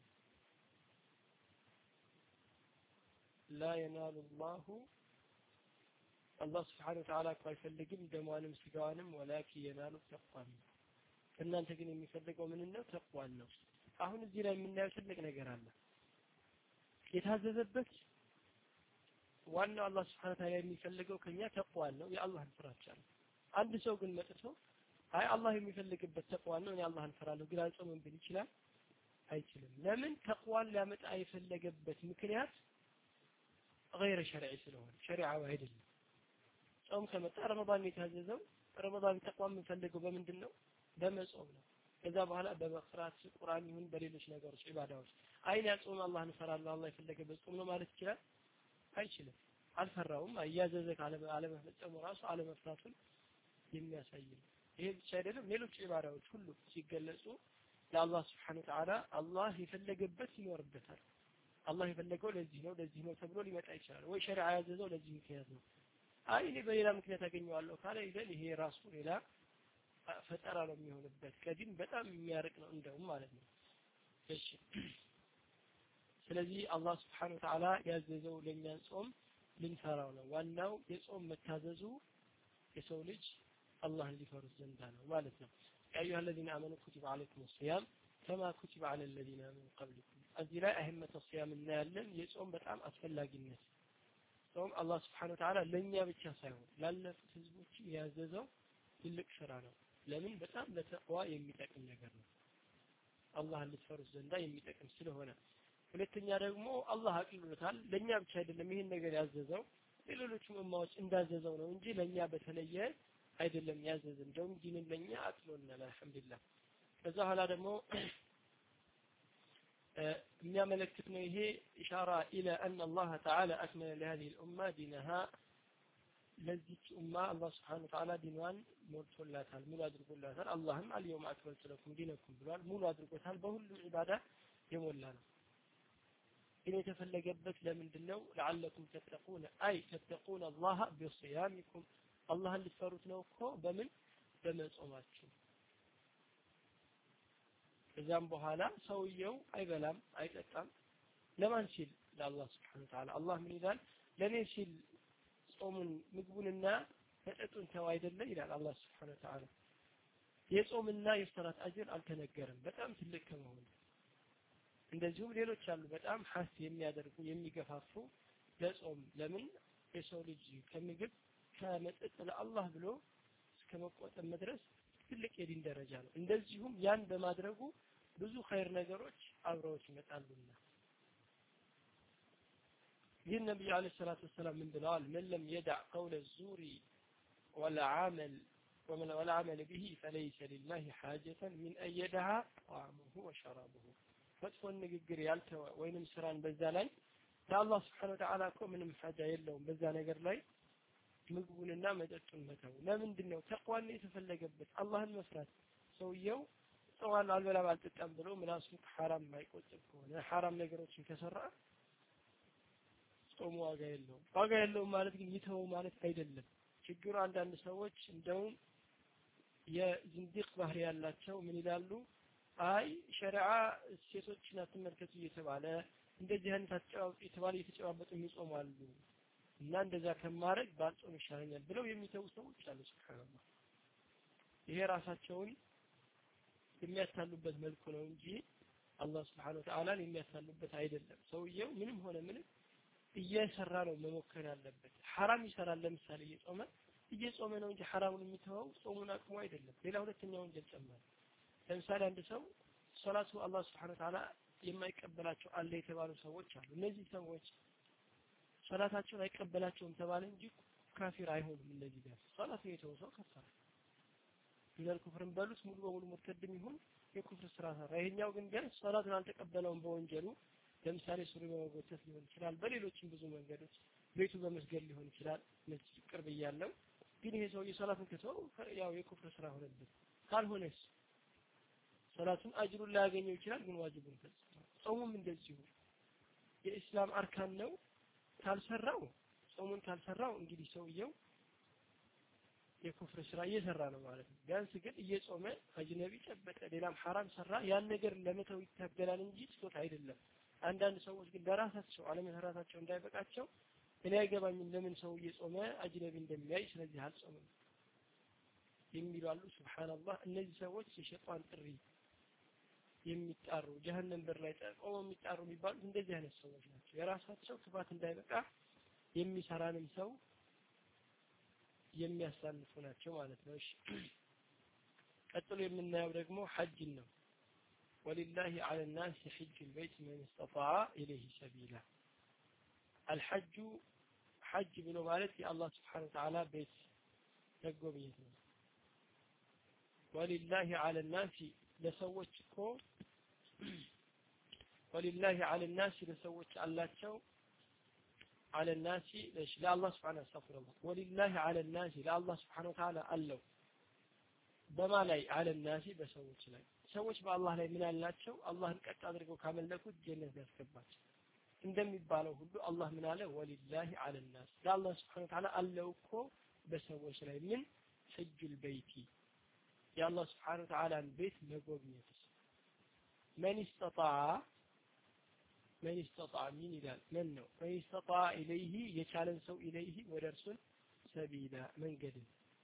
لا ينال الله አላህ Subhanahu Wa Ta'ala አይፈልግም ደሟንም ስጋዋንም ወላኪን የናሉ ተቅዋን እናንተ ግን የሚፈልገው ምን ነው? ተቅዋን ነው። አሁን እዚህ ላይ የምናየው ትልቅ ነገር አለ። የታዘዘበት ዋናው አላህ Subhanahu Wa Ta'ala የሚፈልገው ከኛ ተቅዋን ነው፣ የአላህን ፍራቻ ነው። አንድ ሰው ግን መጥቶ አይ አላህ የሚፈልግበት ተቅዋን ነው እኔ አላህን ፈራለሁ ግን አልጾምም ቢል ይችላል? አይችልም። ለምን? ተቅዋን ሊያመጣ የፈለገበት ምክንያት غير شرعي ስለሆነ ሸሪዓው አይደለም። ጾም ከመጣ ረመዳን የታዘዘው ረመዳን ተቅዋን የምንፈልገው በምንድን ነው? በመጾም ነው። ከዛ በኋላ በመቅራት ቁርአን ይሁን በሌሎች ነገሮች ኢባዳዎች አይን ያጾም አላህን ፈራለሁ አላህ የፈለገበት ጾም ነው ማለት ይችላል? አይችልም። አልፈራውም አያዘዘ ካለ አለመፈጸሙ ራሱ አለመፍራቱን የሚያሳይ ነው። ይሄ ብቻ አይደለም ሌሎች ኢባዳዎች ሁሉ ሲገለጹ ለአላህ Subhanahu Wa Ta'ala አላህ የፈለገበት ይኖርበታል። አላህ የፈለገው ለዚህ ነው ለዚህ ነው ተብሎ ሊመጣ ይችላል ወይ ሸሪዓ ያዘዘው ለዚህ ምክንያት ነው። አይ እኔ በሌላ ምክንያት አገኘዋለሁ ካለ ይደል ይሄ ራሱ ሌላ ፈጠራ ነው የሚሆንበት ከዲን በጣም የሚያርቅ ነው እንደውም ማለት ነው። እሺ ስለዚህ አላህ Subhanahu Wa Ta'ala ያዘዘው ለኛ ጾም ልንፈራው ነው። ዋናው የጾም መታዘዙ የሰው ልጅ አላህን ሊፈሩት ዘንዳ ነው ማለት ነው። يا أيها الذين آمنوا كتب عليكم الصيام كما كتب على الذين من قبلكم እዚህ ላይ አህመተ الصيام እናያለን። የጾም በጣም አስፈላጊነት ጾም አላህ Subhanahu Wa Ta'ala ለኛ ብቻ ሳይሆን ላለፉት ህዝቦች ያዘዘው ትልቅ ስራ ነው። ለምን? በጣም ለተቅዋ የሚጠቅም ነገር ነው። አላህን ልትፈሩት ዘንዳ የሚጠቅም ስለሆነ። ሁለተኛ ደግሞ አላህ አቅልሎታል ለኛ ብቻ አይደለም ይሄን ነገር ያዘዘው ለሌሎችም ኡማዎች እንዳዘዘው ነው እንጂ ለኛ በተለየ አይደለም ያዘዘ እንደውም ዲንን ለኛ አጥሎናል አልহামዱሊላህ። ከዛ ኋላ ደግሞ የሚያመለክት ነው ይሄ ኢሻራ ኢላ ان الله تعالى اكمل لهذه الامه دينها ለዚች ኡማ አላህ Subhanahu Ta'ala ዲኗን ሞልቶላታል ሙሉ አድርጎላታል አላህም አልየውም አክመልቱ ለኩም ዲነኩም ብሏል ሙሉ አድርጎታል በሁሉ ዒባዳ የሞላ ነው ግን የተፈለገበት ለምንድነው ለዓለኩም ተተቁነ አይ ተተቁነ አላህ ቢስያሚኩም አላህን ልትፈሩት ነው እኮ በምን በመጾማችሁ ከዛም በኋላ ሰውየው አይበላም አይጠጣም ለማን ሲል ለአላህ Subhanahu Ta'ala አላህ ምን ይላል ለኔ ሲል ጾሙን ምግቡንና መጠጡን ተው አይደለ ይላል አላህ Subhanahu Ta'ala የጾምና የሰላት አጅር አልተነገረም በጣም ትልቅ ከመሆኑ እንደዚሁም ሌሎች አሉ በጣም ሐስ የሚያደርጉ የሚገፋፉ ለጾም ለምን የሰው ልጅ ከምግብ ከመጠጥ ለአላህ ብሎ እስከ መቆጠብ መድረስ ትልቅ የዲን ደረጃ ነው እንደዚሁም ያን በማድረጉ ብዙ ኸይር ነገሮች አብረውት ይመጣሉና ይህ ነብዩ አለይሂ ሰላቱ ወሰለም ምን ብለዋል من لم يدع قول الزور ولا عمل ومن ولا عمل به فليس لله حاجة من أن يدع طعامه وشرابه መጥፎ ንግግር ያልተወ ወይንም ስራን በዛ ላይ ለአላህ Subhanahu Ta'ala እኮ ምንም ሐጃ የለውም በዛ ነገር ላይ ምግቡንና መጠጡን መተው ለምንድነው ተቅዋን የተፈለገበት አላህን መፍራት ሰውየው ጾም አልበላም አልጠጣም ብሎ ምላሱ ሐራም ማይቆጥብ ከሆነ ሐራም ነገሮችን ከሰራ ጾሙ ዋጋ የለውም ዋጋ የለውም ማለት ግን ይተው ማለት አይደለም ችግሩ አንዳንድ ሰዎች እንደውም የዝንዲቅ ባህሪ ያላቸው ምን ይላሉ አይ ሸሪዓ ሴቶችን አትመልከቱ እየተባለ እንደዚህ አይነት አጨዋወት የተባለ እየተጨዋወጡ ይጾማሉ እና እንደዛ ከማረግ ባልጾም ይሻለኛል ብለው የሚተው ሰዎች አሉ ሱብሃንአላህ ይሄ ራሳቸውን የሚያታሉበት መልኩ ነው እንጂ አላህ Subhanahu Wa Ta'ala የሚያታሉበት አይደለም ሰውየው ምንም ሆነ ምንም እየሰራ ነው መሞከር ያለበት ሐራም ይሰራል ለምሳሌ እየጾመ እየጾመ ነው እንጂ ሐራሙን የሚተወው ጾሙን አቅሙ አይደለም ሌላ ሁለተኛው ወንጀል ጨመረ ለምሳሌ አንድ ሰው ሶላቱ አላህ Subhanahu Wa Ta'ala የማይቀበላቸው አለ የተባሉ ሰዎች አሉ እነዚህ ሰዎች ሶላታቸውን አይቀበላቸውም ተባለ እንጂ ካፊር አይሆንም እነዚህ ጋር ሶላት የተወሰው ከፈረ ይላል ኩፍርን በሉት ሙሉ በሙሉ ሙርተድም ይሁን የኩፍር ስራ ሰራ ይሄኛው ግን ግን ሶላቱን አልተቀበለውም በወንጀሉ ለምሳሌ ሱሪ በመጎተት ሊሆን ይችላል በሌሎችም ብዙ መንገዶች ቤቱ በመስገድ ሊሆን ይችላል ለዚህ ቅርብ ይያለው ግን ይሄ ሰው የሶላቱን ከተው ያው የኩፍር ስራ ሆነበት ካልሆነስ ሶላቱን አጅሩን ላያገኘው ይችላል ግን ዋጅቡን ፈጽሟል ጾሙም እንደዚሁ የኢስላም አርካን ነው ካልሰራው ጾሙን ካልሰራው እንግዲህ ሰውየው የኩፍር ስራ እየሰራ ነው ማለት ነው ቢያንስ ግን እየጾመ አጅነቢ ጨበጠ ሌላም ሐራም ሰራ ያን ነገር ለመተው ይታገላል እንጂ ስጦታ አይደለም አንዳንድ ሰዎች ግን ለራሳቸው አለመሰራታቸው እንዳይበቃቸው እኔ አይገባኝም ለምን ሰው እየጾመ አጅነቢ እንደሚያይ ስለዚህ አልጾምም የሚሉ አሉ ሱብሃንአላህ እነዚህ ሰዎች የሸይጣን ጥሪ የሚጣሩ ጀሃነም በር ላይ ቆመው የሚጣሩ የሚባሉት እንደዚህ አይነት ሰዎች ናቸው የራሳቸው ክፋት እንዳይበቃ የሚሰራንም ሰው የሚያሳልፉ ናቸው ማለት ነው እሺ ቀጥሎ የምናየው ደግሞ ሐጅ ነው ولله على الناس حج البيت من استطاع إليه سبيلا الحج حج ብሎ ማለት የአላህ Subhanahu Wa Ta'ala ቤት መጎብኘት ነው ولله على الناس ለሰዎች እኮ ولله على الناس ለሰዎች አላቸው على الناس ايش لا الله سبحانه استغفر الله ولله على الناس لا الله سبحانه وتعالى አለው በማ ላይ على الناس በሰዎች ላይ ሰዎች በአላህ ላይ ምን አላቸው አላህን ቀጥ አድርገው ካመለኩት ጀነት ያስገባቸው እንደሚባለው ሁሉ አላህ ምን አለ ولله على الناس لا الله سبحانه وتعالى አለው እኮ በሰዎች ላይ ምን حج البيت يا الله سبحانه وتعالى ቤት መጎብኘት من استطاع من استطاع من ይላል من ነው من استطاع إليه የቻለን ሰው إليه ወደርሱን سبيلا መንገድ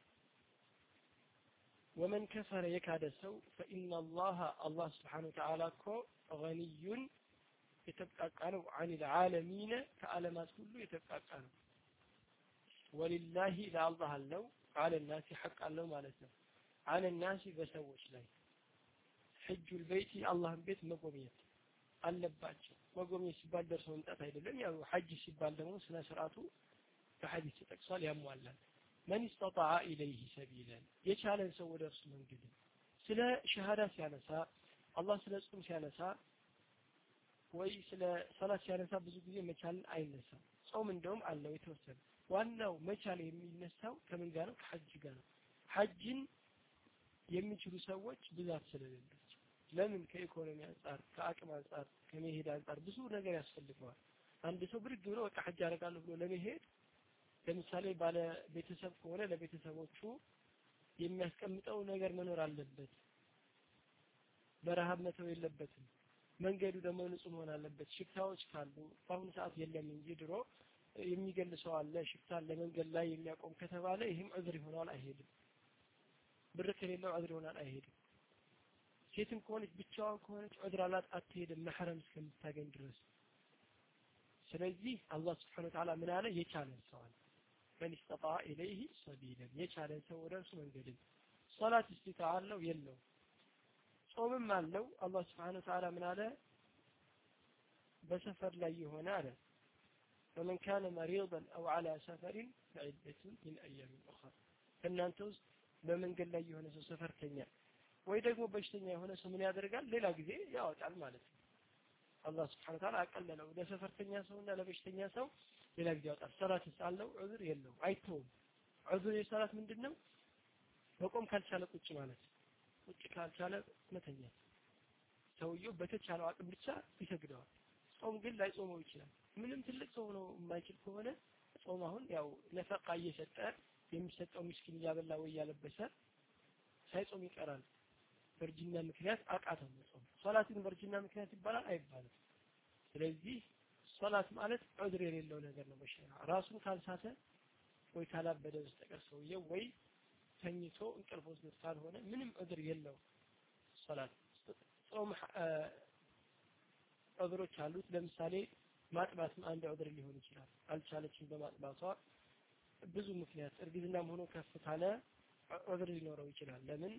ومن كفر የካደ ሰው فإن الله الله سبحانه وتعالى እኮ غني የተብቃቃ ነው عن العالمين ከዓለማት ሁሉ የተብቃቃ ነው ولله ለአላህ አለው على الناس حق አለው ማለት ነው على الناس በሰዎች ላይ حج البيت الله ቤት መጎብኘት አለባቸው መጎብኘት ሲባል ደርሶ መምጣት አይደለም ያው ሐጅ ሲባል ደግሞ ስለ ስርዓቱ በሐዲስ ተጠቅሷል ያሟላል من استطاع إليه سبيلا የቻለን ሰው ወደ እርሱ መንገድ ስለ ሸሃዳ ሲያነሳ አላህ ስለ ጾም ሲያነሳ ወይ ስለ ሰላት ሲያነሳ ብዙ ጊዜ መቻል አይነሳ ጾም እንደውም አለው የተወሰነ ዋናው መቻል የሚነሳው ከምን ጋር ነው? ከሐጅ ጋር ነው። ሐጅን የሚችሉ ሰዎች ብዛት ስለሌላቸው ለምን? ከኢኮኖሚ አንፃር፣ ከአቅም አንፃር፣ ከመሄድ አንፃር ብዙ ነገር ያስፈልገዋል። አንድ ሰው ብድግ ብሎ በቃ ሐጅ አደርጋለሁ ብሎ ለመሄድ ለምሳሌ ባለ ቤተሰብ ከሆነ ለቤተሰቦቹ የሚያስቀምጠው ነገር መኖር አለበት። በረሃብ መተው የለበትም። መንገዱ ደግሞ ንጹህ መሆን አለበት። ሽፍታዎች ካሉ በአሁኑ ሰዓት የለም እንጂ ድሮ የሚገልሰው አለ። ሽፍታን ለመንገድ ላይ የሚያቆም ከተባለ ይህም ዑዝር ይሆናል፣ አይሄድም። ብር ከሌለው ዑዝር ይሆናል፣ አይሄድም። ሴትም ከሆነች ብቻዋን ከሆነች ዑዝር አላት፣ አትሄድም መህረም እስከምታገኝ ድረስ። ስለዚህ አላህ Subhanahu Wa Ta'ala ምን አለ? የቻለን ሰው አለ من استطاع إليه سبيلا የቻለን ሰው ወደ እርሱ መንገድን። ሶላት እስቲጣዓ አለው የለው? ጾምም አለው። አላህ Subhanahu Wa Ta'ala ምን አለ? በሰፈር ላይ የሆነ አለ فمن كان مريضا أو على سفر فعدة من أيام أخرى እናንተ ውስጥ በመንገድ ላይ የሆነ ሰው ሰፈርተኛ ወይ ደግሞ በሽተኛ የሆነ ሰው ምን ያደርጋል? ሌላ ጊዜ ያወጣል ማለት ነው። አላህ Subhanahu Wa Ta'ala አቀለለው። ለሰፈርተኛ ሰውና ለበሽተኛ ሰው ሌላ ጊዜ ያወጣል። ሶላት አለው ዑዝር የለው? አይተውም። ዑዝር የሶላት ምንድነው? በቆም ካልቻለ ቁጭ ማለት፣ ቁጭ ካልቻለ መተኛት። ሰውየው በተቻለው አቅም ብቻ ይሰግደዋል። ጾም ግን ላይጾመው ይችላል። ምንም ትልቅ ሰው ነው የማይችል ከሆነ ጾም አሁን ያው ነፈቃ እየሰጠ የሚሰጠው ምስኪን እያበላ ወይ ያለበሰ ሳይጾም ይቀራል። በርጅና ምክንያት አቃተው ጾም። ሶላት ግን በርጅና ምክንያት ይባላል አይባልም። ስለዚህ ሶላት ማለት ዑዝር የሌለው ነገር ነው። በሸሪዓ ራሱን ካልሳተ ወይ ካላበደ በስተቀር ሰውየው ወይ ተኝቶ እንቅልፍ ወስዶት ካልሆነ ምንም ዑዝር የለው ሶላት። ጾም ዑዝሮች አሉት። ለምሳሌ ማጥባትም አንድ ዑዝር ሊሆን ይችላል። አልቻለችም በማጥባቷ ብዙ ምክንያት፣ እርግዝናም ሆኖ ከፍ ካለ ዑዝር ሊኖረው ይችላል። ለምን?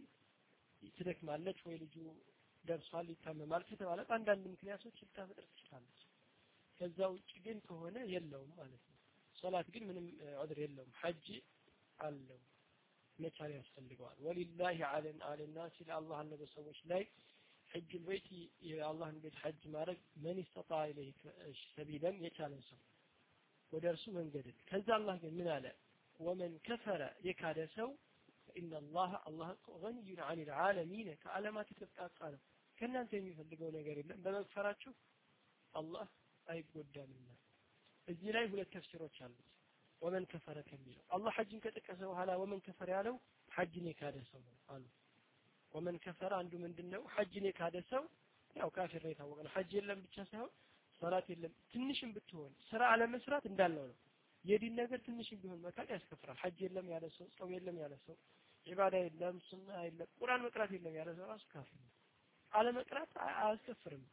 ትደክማለች ወይ ልጁ ደርሷል ይታመማል ከተባለ አንዳንድ ምክንያቶች ልታፈጥር ትችላለች። ከዛ ውጭ ግን ከሆነ የለውም ማለት ነው። ሶላት ግን ምንም ዑዝር የለውም። ሐጅ አለው መቻል ያስፈልገዋል። ወሊላሂ ዐለን አለናስ ለአላህ አለ በሰዎች ላይ ሐጅ البيت የአላህን ቤት ሐጅ ማድረግ من استطاع اليه سبيلا የቻለ ሰው ወደ እርሱ መንገድን። ከዛ አላህ ግን ምን አለ? ومن كفر የካደ ሰው فإن الله الله غني عن العالمين ከዓለማት የተብቃቃ ነው። ከእናንተ የሚፈልገው ነገር የለም። በመክፈራችሁ አላህ አይጎዳምና። እዚህ ላይ ሁለት ተፍሲሮች አሉት። ወመን ከፈረ ከሚለው አላህ ሐጅን ከጠቀሰ በኋላ ወመን ከፈረ ያለው ሐጅን የካደ ሰው ነው አሉ። ወመን ከፈረ አንዱ ምንድነው? ሐጅን የካደ ሰው ያው ካፊር ነው የታወቀ ነው። ሐጅ የለም ብቻ ሳይሆን ሶላት የለም ትንሽም ብትሆን ስራ አለመስራት እንዳለው ነው። የዲን ነገር ትንሽም ቢሆን መካድ ያስከፍራል። ሐጅ የለም ያለ ሰው፣ ጾም የለም ያለ ሰው፣ ዒባዳ የለም፣ ሱና የለም፣ ቁርአን መቅራት የለም ያለ ሰው ራሱ ካፊር ነው። አለመቅራት አያስከፍርም፣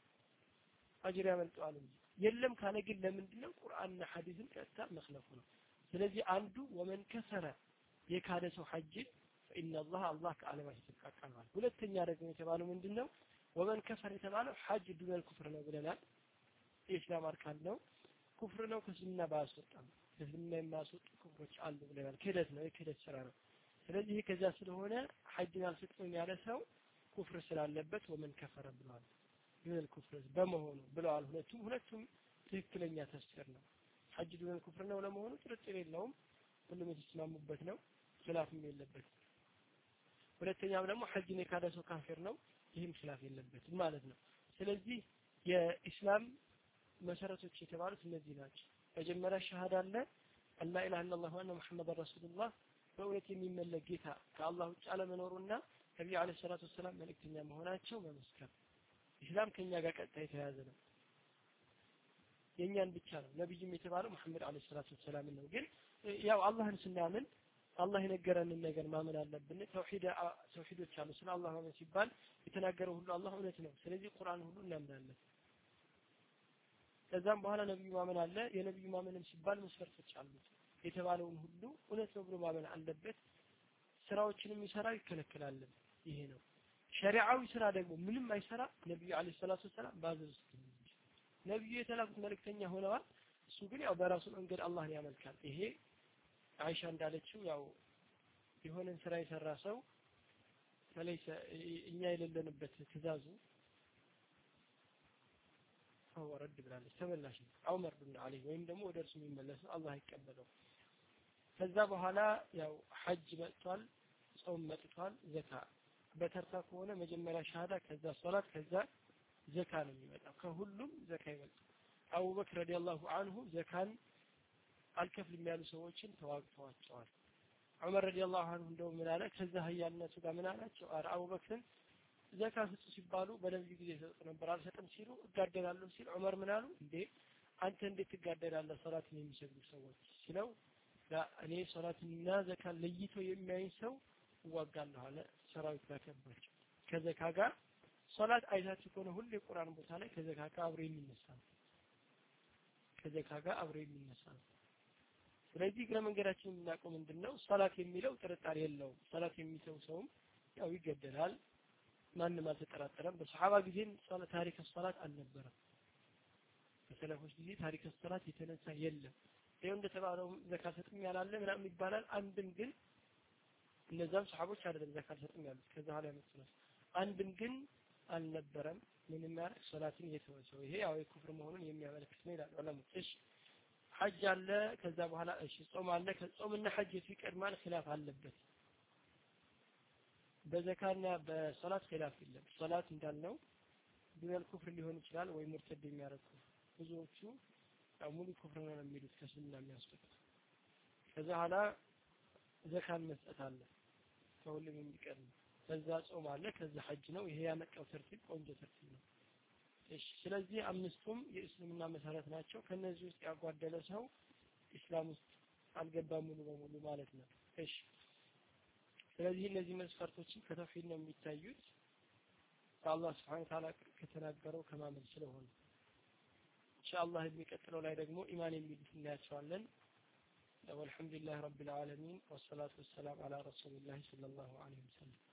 አጅር ያመልጠዋል እንጂ። የለም ካለ ግን ለምንድነው? ቁርአንና ሐዲስን ቀጥታ መخለፉ ነው። ስለዚህ አንዱ ወመን ከፈረ የካደ ሰው ሐጅ فإن الله الله ከዓለማት የተብቃቃ ነው። ሁለተኛ ደግሞ የተባለው ምንድነው? ወመን ከፈረ የተባለው ሐጅ ዱነል ኩፍር ነው ብለናል። የኢስላም አርካን ነው፣ ኩፍር ነው፣ ከእስልምና ባያስወጣም ከእስልምና የማያስወጡ ኩፍሮች አሉ ብለናል። ክህደት ነው፣ የክህደት ስራ ነው። ስለዚህ ከዛ ስለሆነ ሐጅን አልፈጽምም ያለ ሰው ኩፍር ስላለበት ወመን ከፈረ ብለዋል። ዱነል ኩፍር በመሆኑ ብለዋል። ሁለቱም ሁለቱም ትክክለኛ ተፍሲር ነው። ሐጅ ዱነል ኩፍር ነው ለመሆኑ ጥርጥር የለውም። ሁሉም የተስማሙበት ነው፣ ኺላፍም የለበትም። ሁለተኛም ደግሞ ሐጅን የካደ ሰው ካፊር ነው፣ ይህም ኺላፍ የለበትም ማለት ነው። ስለዚህ የኢስላም መሰረቶች የተባሉት እነዚህ ናቸው። መጀመሪያ ሸሃዳ አለ፣ አላ ኢላሀ ኢላላህ ወአነ ሙሐመድ ረሱሉላህ፣ በእውነት የሚመለክ ጌታ ከአላህ ውጭ አለመኖሩና ነብዩ አለይሂ ሰላቱ ወሰላም መልእክተኛ መሆናቸው መመስከር። ኢስላም ከኛ ጋር ቀጥታ የተያያዘ ነው። የኛን ብቻ ነው። ነብዩም የተባለው መሐመድ አለይሂ ሰላቱ ወሰላም ነው። ግን ያው አላህን ስናምን አላህ የነገረንን ነገር ማመን አለብን። ተውሂድ ተውሂዶች አሉ። ስለ አላህ ማመን ሲባል የተናገረው ሁሉ አላህ እውነት ነው። ስለዚህ ቁርአን ሁሉ እናምናለን። ከዛም በኋላ ነብዩ ማመን አለ። የነብዩ ማመንም ሲባል መስፈርቶች አሉት። የተባለውን ሁሉ እውነት ነው ብሎ ማመን አለበት። ስራዎችንም ይሰራ ይከለከላል። ይሄ ነው ሸሪዓዊ ስራ። ደግሞ ምንም አይሰራ ነብዩ አለይሂ ሰላቱ ወሰላም ባዘዙት። ነብዩ የተላኩት መልእክተኛ ሆነዋል። እሱ ግን ያው በራሱ መንገድ አላህን ያመልካል። ይሄ አይሻ እንዳለችው ያው የሆነን ስራ የሰራ ሰው ፈለይሰ እኛ የሌለንበት ትእዛዙ ፈወረድ ብላለች፣ ተመላሽ ነው። አው መርዱን አለይ ወይም ደግሞ ወደ እርሱ የሚመለስ አላህ ይቀበለው። ከዛ በኋላ ያው ሐጅ መጥቷል ጾም መጥቷል ዘካ በተርታ ከሆነ መጀመሪያ ሻሃዳ ከዛ ሶላት ከዛ ዘካ ነው የሚመጣው ከሁሉም ዘካ ይበልጣል አቡበክር ረዲየላሁ ዐንሁ ዘካን አልከፍልም ያሉ ሰዎችን ተዋግተዋቸዋል ዑመር ረዲየላሁ ዐንሁ እንደው ምን አለ ከዛ ሀያልነቱ ጋር ምን አላቸው አረ አቡበክርን ዘካ ስጡ ሲባሉ በነብዩ ጊዜ ሰጡ ነበር አልሰጥም ሲሉ እጋደላለሁ ሲል ዑመር ምን አሉ እንዴ አንተ እንዴት ትጋደላለህ ሶላትን የሚሰግዱ ሰዎች ሲለው እኔ ሶላትና ዘካ ለይቶ የሚያይ ሰው እዋጋለሁ አለ ሰራዊት ያከባቸው ከዘካ ጋር ሶላት አይታችሁ ከሆነ ሁሉ የቁርአን ቦታ ላይ ከዘካ ጋር አብሮ የሚነሳ ከዘካ ጋር አብሮ የሚነሳ ስለዚህ ግረ መንገዳችን የምናውቀው ምንድነው ሶላት የሚለው ጥርጣሬ የለውም ሶላት የሚሰው ሰውም ያው ይገደላል ማንም አልተጠራጠረም በሰሃባ ጊዜም ሶላት ታሪክ ሶላት አልነበረም በሰለፎች ጊዜ ታሪክ ሶላት የተነሳ የለም ይሄው እንደተባለው ዘካ ሰጥም ያላለ ምናምን ይባላል አንድም ግን እነዛም ሰሃቦች አይደለም ዘካ ሰጥም ያሉት ከዛ ኋላ የመጡት አንድም ግን አልነበረም ምንም ያርክ ሶላትን እየተወሰው ይሄ ያው የኩፍር መሆኑን የሚያመለክት ነው ይላል ዑለሞች እሺ ሐጅ አለ ከዛ በኋላ እሺ ጾም አለ ከጾምና ሐጅ ይቀድማል ኺላፍ አለበት በዘካና በሶላት ኺላፍ የለም ሶላት እንዳልነው ዱነል ኩፍር ሊሆን ይችላል ወይ ሙርተድ የሚያረኩ ብዙዎቹ ያው ሙሉ ኩፍር ነው የሚሉት ከስልምና የሚያስወጡት ከዛ ኋላ ዘካን መስጠት አለ ከሁሉም የሚቀድም ከዛ ጾም አለ ከዛ ሐጅ ነው ይሄ ያመጣው ተርቲብ ቆንጆ ተርቲብ ነው እሺ ስለዚህ አምስቱም የእስልምና መሰረት ናቸው ከነዚህ ውስጥ ያጓደለ ሰው እስላም ውስጥ አልገባም ሙሉ በሙሉ ማለት ነው እሺ ስለዚህ እነዚህ መስፈርቶችን ከተውሂድ ነው የሚታዩት አላህ Subhanahu Wa Ta'ala ከተናገረው ከማመን ስለሆነ ኢንሻአላህ የሚቀጥለው ላይ ደግሞ ኢማን የሚሉት እናያቸዋለን والحمد لله رب العالمين والصلاة والسلام على رسول الله صلى الله عليه وسلم